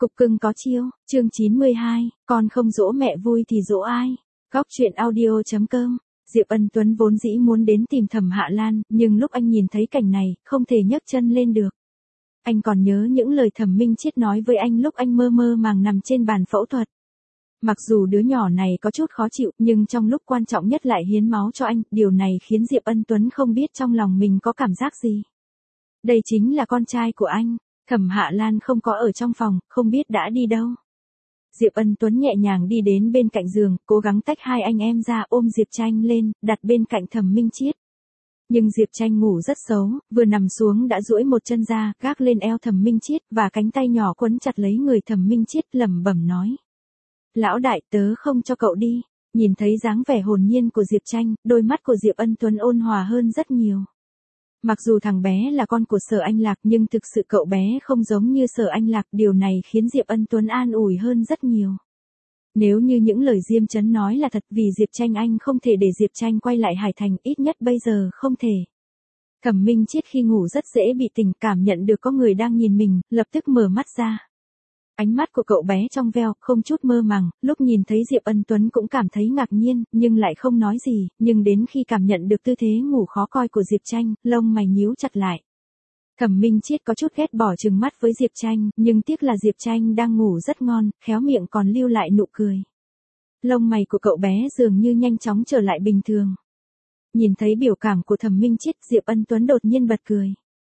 Cục cưng có chiêu, chương 92, con không dỗ mẹ vui thì dỗ ai? Góc truyện audio.com. Diệp Ân Tuấn vốn dĩ muốn đến tìm Thẩm Hạ Lan, nhưng lúc anh nhìn thấy cảnh này, không thể nhấc chân lên được. Anh còn nhớ những lời Thẩm Minh Chiết nói với anh lúc anh mơ mơ màng nằm trên bàn phẫu thuật. Mặc dù đứa nhỏ này có chút khó chịu, nhưng trong lúc quan trọng nhất lại hiến máu cho anh, điều này khiến Diệp Ân Tuấn không biết trong lòng mình có cảm giác gì. Đây chính là con trai của anh. Thẩm Hạ Lan không có ở trong phòng, không biết đã đi đâu. Diệp Ân Tuấn nhẹ nhàng đi đến bên cạnh giường, cố gắng tách hai anh em ra, ôm Diệp Tranh lên, đặt bên cạnh Thẩm Minh Chiết. Nhưng Diệp Tranh ngủ rất xấu, vừa nằm xuống đã duỗi một chân ra, gác lên eo Thẩm Minh Chiết và cánh tay nhỏ quấn chặt lấy người Thẩm Minh Chiết, lẩm bẩm nói: "Lão đại, tớ không cho cậu đi." Nhìn thấy dáng vẻ hồn nhiên của Diệp Tranh, đôi mắt của Diệp Ân Tuấn ôn hòa hơn rất nhiều. Mặc dù thằng bé là con của Sở Anh Lạc, nhưng thực sự cậu bé không giống như Sở Anh Lạc, điều này khiến Diệp Ân Tuấn an ủi hơn rất nhiều. Nếu như những lời Diêm Chấn nói là thật, vì Diệp Tranh anh không thể để Diệp Tranh quay lại Hải Thành, ít nhất bây giờ không thể. Thẩm Minh Chiết khi ngủ rất dễ bị tỉnh, cảm nhận được có người đang nhìn mình, lập tức mở mắt ra. Ánh mắt của cậu bé trong veo, không chút mơ màng, lúc nhìn thấy Diệp Ân Tuấn cũng cảm thấy ngạc nhiên, nhưng lại không nói gì, nhưng đến khi cảm nhận được tư thế ngủ khó coi của Diệp Tranh, lông mày nhíu chặt lại. Thẩm Minh Chiết có chút ghét bỏ trừng mắt với Diệp Tranh, nhưng tiếc là Diệp Tranh đang ngủ rất ngon, khéo miệng còn lưu lại nụ cười. Lông mày của cậu bé dường như nhanh chóng trở lại bình thường. Nhìn thấy biểu cảm của Thẩm Minh Chiết, Diệp Ân Tuấn đột nhiên bật cười.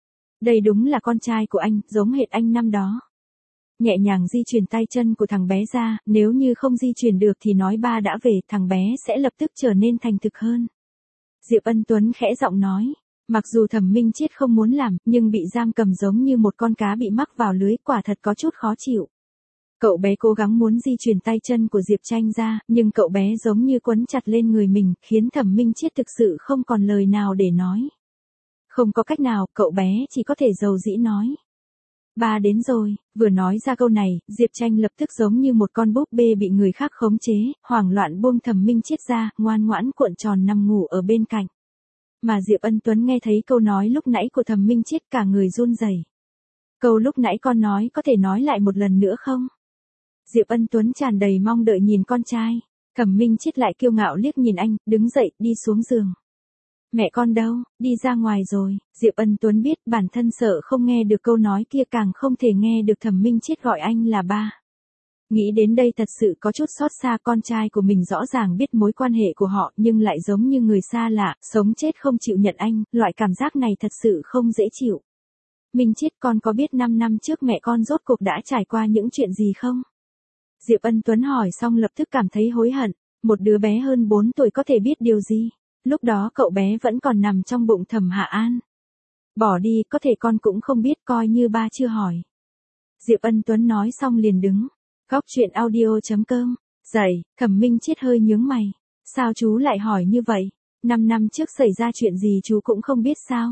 Đây đúng là con trai của anh, giống hệt anh năm đó. Nhẹ nhàng di chuyển tay chân của thằng bé ra, nếu như không di chuyển được thì nói ba đã về, thằng bé sẽ lập tức trở nên thành thực hơn. Diệp Ân Tuấn khẽ giọng nói, mặc dù Thẩm Minh Chiết không muốn làm, nhưng bị giam cầm giống như một con cá bị mắc vào lưới, quả thật có chút khó chịu. Cậu bé cố gắng muốn di chuyển tay chân của Diệp Tranh ra, nhưng cậu bé giống như quấn chặt lên người mình, khiến Thẩm Minh Chiết thực sự không còn lời nào để nói. Không có cách nào, cậu bé chỉ có thể dầu dĩ nói. Ba đến rồi. Vừa nói ra câu này, Diệp Tranh lập tức giống như một con búp bê bị người khác khống chế, hoảng loạn buông Thẩm Minh Chiết ra, ngoan ngoãn cuộn tròn nằm ngủ ở bên cạnh. Mà Diệp Ân Tuấn nghe thấy câu nói lúc nãy của Thẩm Minh Chiết cả người run rẩy. Câu lúc nãy con nói có thể nói lại một lần nữa không? Diệp Ân Tuấn tràn đầy mong đợi nhìn con trai. Thẩm Minh Chiết lại kiêu ngạo liếc nhìn anh, đứng dậy, đi xuống giường. Mẹ con đâu, đi ra ngoài rồi. Diệp Ân Tuấn biết bản thân sợ không nghe được câu nói kia, càng không thể nghe được Thẩm Minh Chiết gọi anh là ba. Nghĩ đến đây thật sự có chút xót xa, con trai của mình rõ ràng biết mối quan hệ của họ nhưng lại giống như người xa lạ, sống chết không chịu nhận anh, loại cảm giác này thật sự không dễ chịu. Minh Chiết, con có biết 5 năm trước mẹ con rốt cuộc đã trải qua những chuyện gì không? Diệp Ân Tuấn hỏi xong lập tức cảm thấy hối hận, một đứa bé hơn 4 tuổi có thể biết điều gì? Lúc đó cậu bé vẫn còn nằm trong bụng Thẩm Hạ An. Bỏ đi, có thể con cũng không biết, coi như ba chưa hỏi. Diệp Ân Tuấn nói xong liền đứng. Góc truyện audio.com. Dậy, Thẩm Minh Chiết hơi nhướng mày. Sao chú lại hỏi như vậy? 5 năm trước xảy ra chuyện gì chú cũng không biết sao?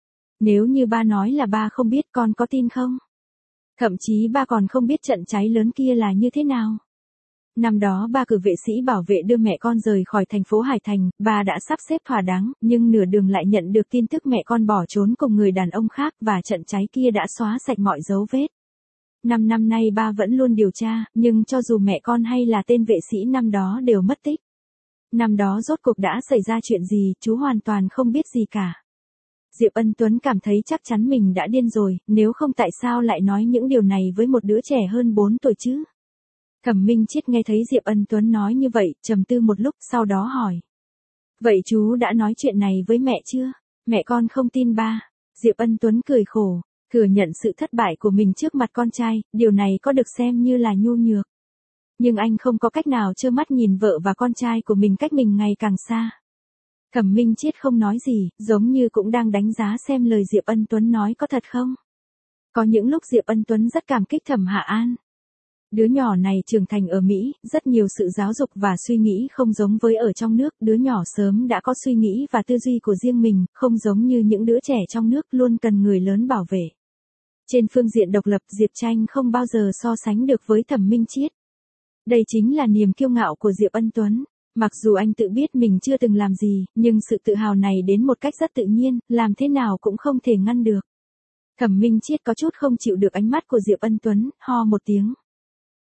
Nếu như ba nói là ba không biết, con có tin không? Thậm chí ba còn không biết trận cháy lớn kia là như thế nào. Năm đó ba cử vệ sĩ bảo vệ đưa mẹ con rời khỏi thành phố Hải Thành, ba đã sắp xếp thỏa đáng, nhưng nửa đường lại nhận được tin tức mẹ con bỏ trốn cùng người đàn ông khác và trận cháy kia đã xóa sạch mọi dấu vết. 5 năm nay ba vẫn luôn điều tra, nhưng cho dù mẹ con hay là tên vệ sĩ năm đó đều mất tích. Năm đó rốt cuộc đã xảy ra chuyện gì, chú hoàn toàn không biết gì cả. Diệp Ân Tuấn cảm thấy chắc chắn mình đã điên rồi, nếu không tại sao lại nói những điều này với một đứa trẻ hơn 4 tuổi chứ? Thẩm Minh Chiết nghe thấy Diệp Ân Tuấn nói như vậy, trầm tư một lúc, sau đó hỏi. Vậy chú đã nói chuyện này với mẹ chưa? Mẹ con không tin ba. Diệp Ân Tuấn cười khổ, thừa nhận sự thất bại của mình trước mặt con trai, điều này có được xem như là nhu nhược. Nhưng anh không có cách nào trơ mắt nhìn vợ và con trai của mình cách mình ngày càng xa. Thẩm Minh Chiết không nói gì, giống như cũng đang đánh giá xem lời Diệp Ân Tuấn nói có thật không. Có những lúc Diệp Ân Tuấn rất cảm kích Thẩm Hạ An. Đứa nhỏ này trưởng thành ở Mỹ, rất nhiều sự giáo dục và suy nghĩ không giống với ở trong nước, đứa nhỏ sớm đã có suy nghĩ và tư duy của riêng mình, không giống như những đứa trẻ trong nước luôn cần người lớn bảo vệ. Trên phương diện độc lập, Diệp Tranh không bao giờ so sánh được với Thẩm Minh Chiết. Đây chính là niềm kiêu ngạo của Diệp Ân Tuấn. Mặc dù anh tự biết mình chưa từng làm gì, nhưng sự tự hào này đến một cách rất tự nhiên, làm thế nào cũng không thể ngăn được. Thẩm Minh Chiết có chút không chịu được ánh mắt của Diệp Ân Tuấn, ho một tiếng.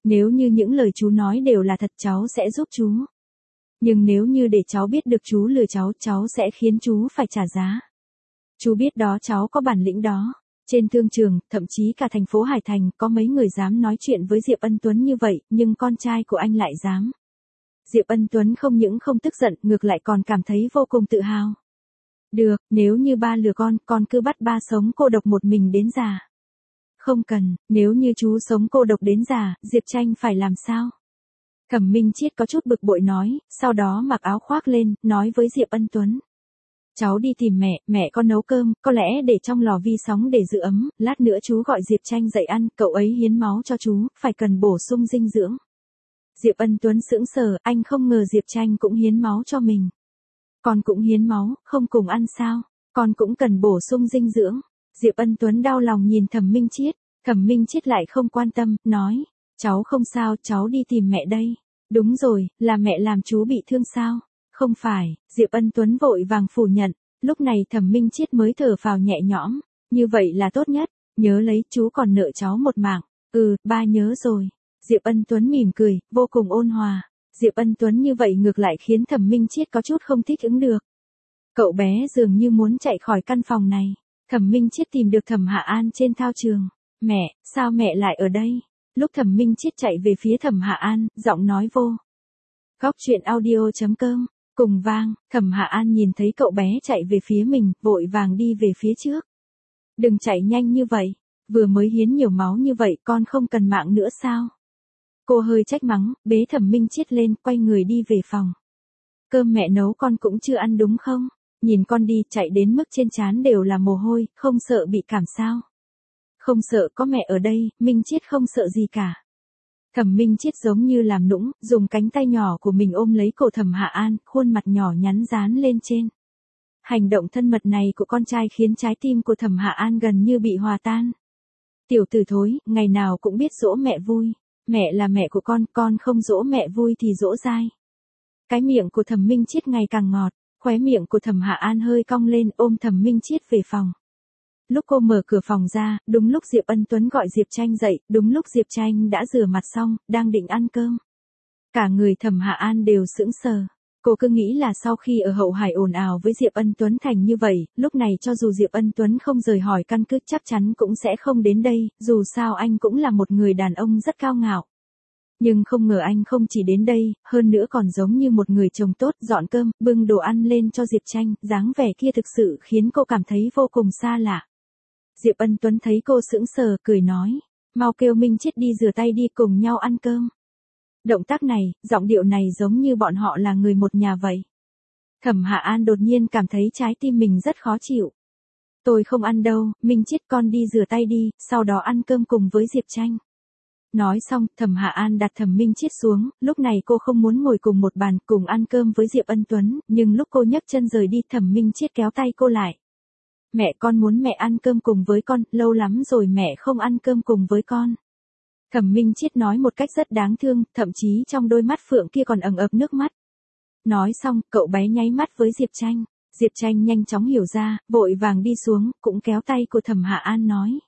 Nếu như những lời chú nói đều là thật cháu sẽ giúp chú. Nhưng nếu như để cháu biết được chú lừa cháu sẽ khiến chú phải trả giá. Chú biết đó, cháu có bản lĩnh đó. Trên thương trường, thậm chí cả thành phố Hải Thành, có mấy người dám nói chuyện với Diệp Ân Tuấn như vậy, nhưng con trai của anh lại dám. Diệp Ân Tuấn không những không tức giận, ngược lại còn cảm thấy vô cùng tự hào. Được, nếu như ba lừa con cứ bắt ba sống cô độc một mình đến già. Không cần, nếu như chú sống cô độc đến già, Diệp Tranh phải làm sao? Thẩm Minh Chiết có chút bực bội nói, sau đó mặc áo khoác lên, nói với Diệp Ân Tuấn. Cháu đi tìm mẹ con nấu cơm, có lẽ để trong lò vi sóng để giữ ấm, lát nữa chú gọi Diệp Tranh dậy ăn, cậu ấy hiến máu cho chú, phải cần bổ sung dinh dưỡng. Diệp Ân Tuấn sững sờ, anh không ngờ Diệp Tranh cũng hiến máu cho mình. Con cũng hiến máu, không cùng ăn sao, con cũng cần bổ sung dinh dưỡng. Diệp Ân Tuấn đau lòng nhìn Thẩm Minh Chiết, Thẩm Minh Chiết lại không quan tâm, nói, cháu không sao, cháu đi tìm mẹ đây. Đúng rồi, là mẹ làm chú bị thương sao? Không phải, Diệp Ân Tuấn vội vàng phủ nhận, lúc này Thẩm Minh Chiết mới thở phào nhẹ nhõm, như vậy là tốt nhất, nhớ lấy chú còn nợ cháu một mạng. Ba nhớ rồi. Diệp Ân Tuấn mỉm cười, vô cùng ôn hòa. Diệp Ân Tuấn như vậy ngược lại khiến Thẩm Minh Chiết có chút không thích ứng được. Cậu bé dường như muốn chạy khỏi căn phòng này. Thẩm Minh Chiết tìm được Thẩm Hạ An trên thao trường. Mẹ, sao mẹ lại ở đây? Lúc Thẩm Minh Chiết chạy về phía Thẩm Hạ An, giọng nói vô. Góc truyện audio.com, cùng vang, Thẩm Hạ An nhìn thấy cậu bé chạy về phía mình, vội vàng đi về phía trước. Đừng chạy nhanh như vậy, vừa mới hiến nhiều máu như vậy con không cần mạng nữa sao? Cô hơi trách mắng, bế Thẩm Minh Chiết lên, quay người đi về phòng. Cơm mẹ nấu con cũng chưa ăn đúng không? Nhìn con đi, chạy đến mức trên trán đều là mồ hôi, không sợ bị cảm sao? Không sợ, có mẹ ở đây, Minh Chiết không sợ gì cả. Thẩm Minh Chiết giống như làm nũng, dùng cánh tay nhỏ của mình ôm lấy cổ Thẩm Hạ An, khuôn mặt nhỏ nhắn dán lên trên. Hành động thân mật này của con trai khiến trái tim của Thẩm Hạ An gần như bị hòa tan. Tiểu tử thối, ngày nào cũng biết dỗ mẹ vui. Mẹ là mẹ của con không dỗ mẹ vui thì dỗ dai. Cái miệng của Thẩm Minh Chiết ngày càng ngọt, khóe miệng của Thẩm Hạ An hơi cong lên ôm Thẩm Minh Chiết về phòng. Lúc cô mở cửa phòng ra, đúng lúc Diệp Ân Tuấn gọi Diệp Tranh dậy, đúng lúc Diệp Tranh đã rửa mặt xong, đang định ăn cơm. Cả người Thẩm Hạ An đều sững sờ. Cô cứ nghĩ là sau khi ở Hậu Hải ồn ào với Diệp Ân Tuấn thành như vậy, lúc này cho dù Diệp Ân Tuấn không rời hỏi căn cứ chắc chắn cũng sẽ không đến đây, dù sao anh cũng là một người đàn ông rất cao ngạo. Nhưng không ngờ anh không chỉ đến đây, hơn nữa còn giống như một người chồng tốt, dọn cơm, bưng đồ ăn lên cho Diệp Tranh, dáng vẻ kia thực sự khiến cô cảm thấy vô cùng xa lạ. Diệp Ân Tuấn thấy cô sững sờ, cười nói, mau kêu Minh Chiết đi rửa tay đi cùng nhau ăn cơm. Động tác này, giọng điệu này giống như bọn họ là người một nhà vậy. Thẩm Hạ An đột nhiên cảm thấy trái tim mình rất khó chịu. Tôi không ăn đâu, Minh Chiết con đi rửa tay đi, sau đó ăn cơm cùng với Diệp Tranh. Nói xong, Thẩm Hạ An đặt Thẩm Minh Chiết xuống, lúc này cô không muốn ngồi cùng một bàn cùng ăn cơm với Diệp Ân Tuấn, nhưng lúc cô nhấc chân rời đi Thẩm Minh Chiết kéo tay cô lại. Mẹ, con muốn mẹ ăn cơm cùng với con, lâu lắm rồi mẹ không ăn cơm cùng với con. Thẩm Minh Chiết nói một cách rất đáng thương, thậm chí trong đôi mắt phượng kia còn ẩn ực nước mắt. Nói xong, cậu bé nháy mắt với Diệp Tranh. Diệp Tranh nhanh chóng hiểu ra, vội vàng đi xuống, cũng kéo tay của Thẩm Hạ An nói.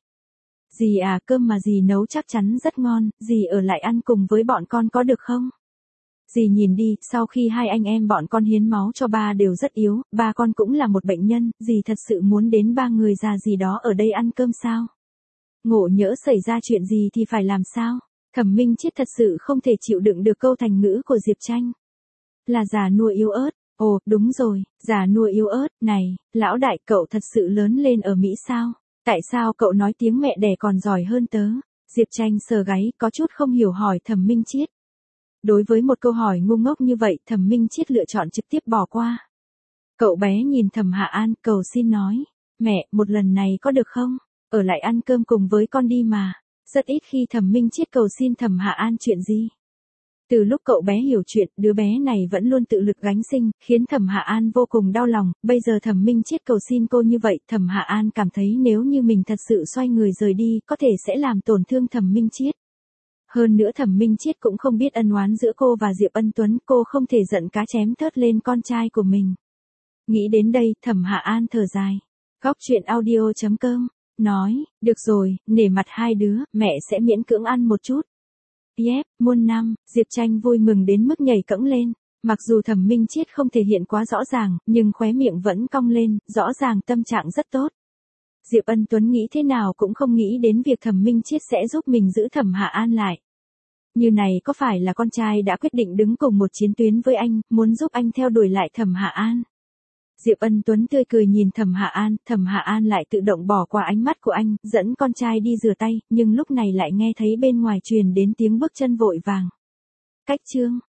Dì à, cơm mà dì nấu chắc chắn rất ngon, dì ở lại ăn cùng với bọn con có được không? Dì nhìn đi, sau khi hai anh em bọn con hiến máu cho ba đều rất yếu, ba con cũng là một bệnh nhân, dì thật sự muốn đến ba người già gì đó ở đây ăn cơm sao? Ngộ nhỡ xảy ra chuyện gì thì phải làm sao? Thẩm Minh Chiết thật sự không thể chịu đựng được câu thành ngữ của Diệp Tranh. Là già nua yếu ớt. Ồ, đúng rồi, già nua yếu ớt, này, lão đại cậu thật sự lớn lên ở Mỹ sao? Tại sao cậu nói tiếng mẹ đẻ còn giỏi hơn tớ? Diệp Tranh sờ gáy, có chút không hiểu hỏi Thẩm Minh Chiết. Đối với một câu hỏi ngu ngốc như vậy, Thẩm Minh Chiết lựa chọn trực tiếp bỏ qua. Cậu bé nhìn Thẩm Hạ An, cầu xin nói. Mẹ, một lần này có được không? Ở lại ăn cơm cùng với con đi mà. Rất ít khi Thẩm Minh Chiết cầu xin Thẩm Hạ An chuyện gì. Từ lúc cậu bé hiểu chuyện, đứa bé này vẫn luôn tự lực gánh sinh, khiến Thẩm Hạ An vô cùng đau lòng, bây giờ Thẩm Minh Chiết cầu xin cô như vậy, Thẩm Hạ An cảm thấy nếu như mình thật sự xoay người rời đi, có thể sẽ làm tổn thương Thẩm Minh Chiết. Hơn nữa Thẩm Minh Chiết cũng không biết ân oán giữa cô và Diệp Ân Tuấn, cô không thể giận cá chém thớt lên con trai của mình. Nghĩ đến đây, Thẩm Hạ An thở dài. Góc truyện audio.com, nói, được rồi, nể mặt hai đứa, mẹ sẽ miễn cưỡng ăn một chút. Yep, muôn năm, Diệp Tranh vui mừng đến mức nhảy cẫng lên. Mặc dù Thẩm Minh Chiết không thể hiện quá rõ ràng, nhưng khóe miệng vẫn cong lên, rõ ràng tâm trạng rất tốt. Diệp Ân Tuấn nghĩ thế nào cũng không nghĩ đến việc Thẩm Minh Chiết sẽ giúp mình giữ Thẩm Hạ An lại. Như này có phải là con trai đã quyết định đứng cùng một chiến tuyến với anh, muốn giúp anh theo đuổi lại Thẩm Hạ An? Diệp Ân Tuấn tươi cười nhìn Thẩm Hạ An lại tự động bỏ qua ánh mắt của anh, dẫn con trai đi rửa tay, nhưng lúc này lại nghe thấy bên ngoài truyền đến tiếng bước chân vội vàng. Cách chương